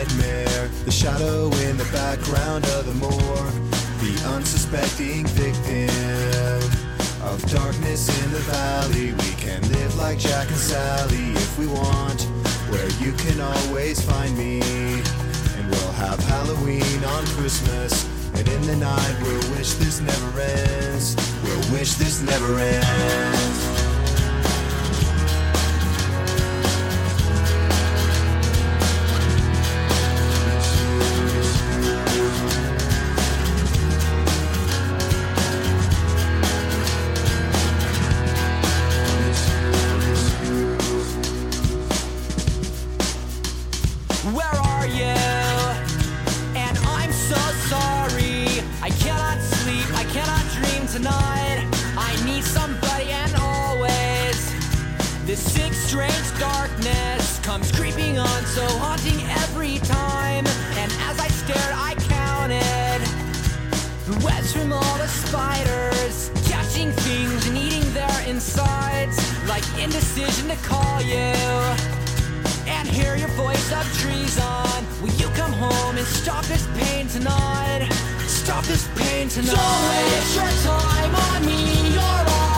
nightmare, the shadow in the background of the morgue, the unsuspecting victim of darkness in the valley. We can live like Jack and Sally if we want, where you can always find me. And we'll have Halloween on Christmas, and in the night we'll wish this never ends. We'll wish this never ends. Where are you? And I'm so sorry. I cannot sleep, I cannot dream tonight. I need somebody, and always this sick, strange darkness comes creeping on, so haunting every time. And as I stared, I counted the webs from all the spiders, catching things and eating their insides, like indecision to call you and hear your voice of treason. Will you come home and stop this pain tonight? Stop this pain tonight. Don't waste your time on me, you're all